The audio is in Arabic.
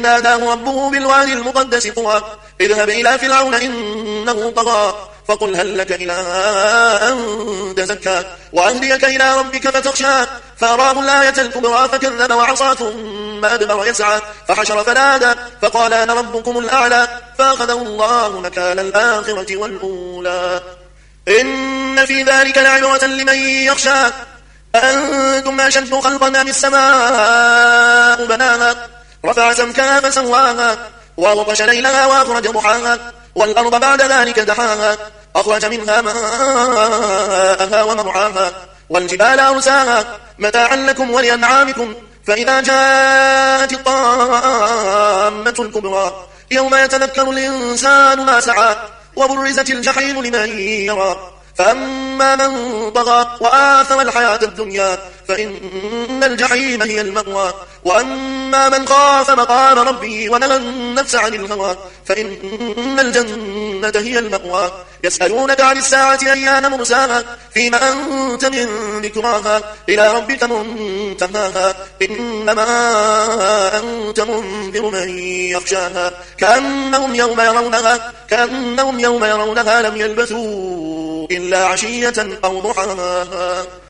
ناداه ربه بالوادي المقدس طوى اذهب إلى فرعون إنه طغى فقل هل لك إلى أن تزكى وأهديك إلى ربك فتخشى فأراه الآية الكبرى فكذب وعصى ثم أدبر يسعى فحشر فنادى فقال أنا ربكم الأعلى فأخذه الله نكال الآخرة والأولى إن في ذلك لعبرة لمن يخشى أأنتم أشد خلقا أم السماء بناها رفع سمكها فسواها وأغطش ليلها وأخرج ضحاها والأرض بعد ذلك دحاها أخرج منها ماءها ومرعاها والجبال أرساها متاعا لكم ولأنعامكم فإذا جاءت الطامة الكبرى يوم يتذكر الإنسان ما سعى وبرزت الجحيم لمن يرى فأما من طغى وآثر الحياة الدنيا فإن الجحيم هي المأوى وأما من خاف مقام ربه ونهى النفس عن الهوى فإن الجنة هي المأوى يسألونك عن الساعة أيان مرساها فيما أنت من ذكراها إلى ربك منتهاها إنما أنت منذر من يخشاها كأنهم يوم يرونها لم يلبثوا إلا عشية أو ضحاها.